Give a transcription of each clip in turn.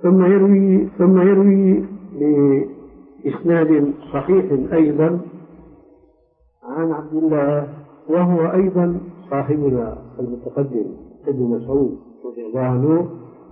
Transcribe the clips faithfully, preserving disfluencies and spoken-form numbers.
ثم يروي ثم يروي بإسناد صحيح أيضا عن عبد الله، وهو أيضا صاحبنا المتقدم ابن مسعود رضي الله عنه.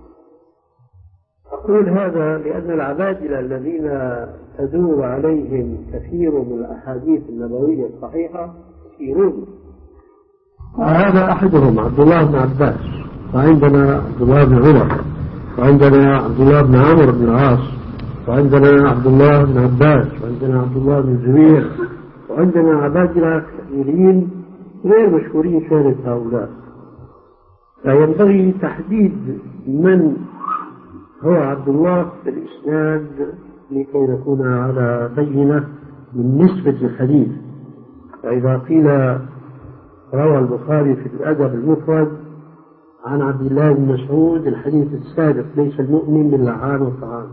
أقول هذا لأن العبادلة الذين تدور عليهم كثير من الأحاديث النبوية الصحيحة كثيرون، وهذا أحدهم عبد الله بن عباس، وعندنا عبد الله بن عمر، وعندنا عبد الله بن عمرو بن العاص، وعندنا عبد الله بن عباس، وعندنا عبد الله بن الزبير، وعندنا عبادلة كثيرين غير مشهورين شهرة هؤلاء. فينبغي تحديد من هو عبد الله بالإسناد لكي نكون على بينة من نسبة الحديث. فإذا قيل روى البخاري في الأدب المفرد عن عبد الله بن مسعود الحديث السابق ليس المؤمن باللعان والطعام،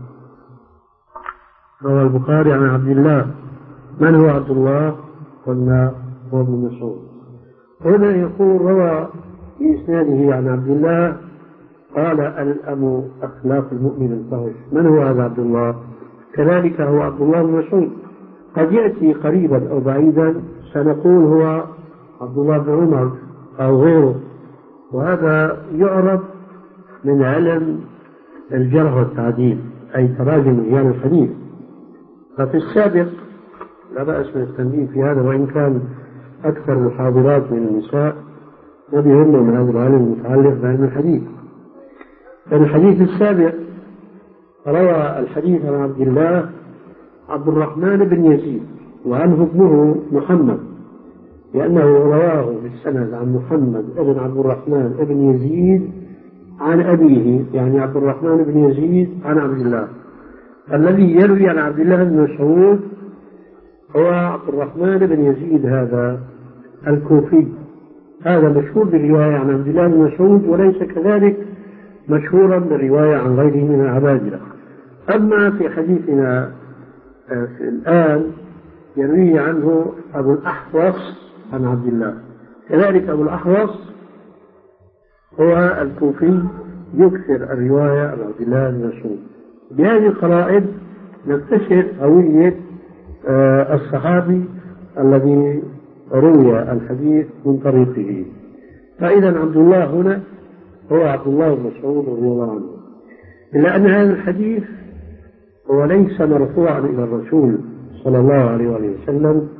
روى البخاري عن عبد الله، من هو عبد الله؟ قلنا هو ابن مسعود. هنا يقول روى بإسناده عن عبد الله قال الأم أخلاق المؤمن الفهش، من هو هذا عبد الله؟ كذلك هو عبد الله بن مسعود، قد يأتي قريبا أو بعيدا سنقول هو عبد الله بن عمر أو غيره، وهذا يعرف من علم الجرح والتعديل أي تراجم رجال الحديث. ففي السابق لا بأس من التنبيه في هذا، وإن كان أكثر المحاضرات من النساء ما بيهمهم من هذا العلم المتعلق بعلم الحديث. الحديث السابق روى الحديث عن عبد الله عبد الرحمن بن يزيد وعنه ابنه محمد، لأنه رواه بالسند عن محمد ابن عبد الرحمن ابن يزيد عن أبيه، يعني عبد الرحمن بن يزيد عن عبد الله. الذي يروي عن عبد الله بن مسعود هو عبد الرحمن بن يزيد هذا الكوفي، هذا مشهور بالرواية عن عبد الله بن مسعود، وليس كذلك مشهورا بالرواية عن غيره من العبادلة. أما في حديثنا في الآن يروي عنه أبو الأحوص عن عبد الله، كذلك أبو الأحوص هو الكوفي يكثر الرواية عن عبد الله بن مسعود. بهذه القرائن نكتشف هوية الصحابي الذي روي الحديث من طريقه. فإذا عبد الله هنا هو عبد الله بن مسعود رضي الله عنه، إلا أن هذا الحديث هو ليس مرفوعا إلى الرسول صلى الله عليه وسلم،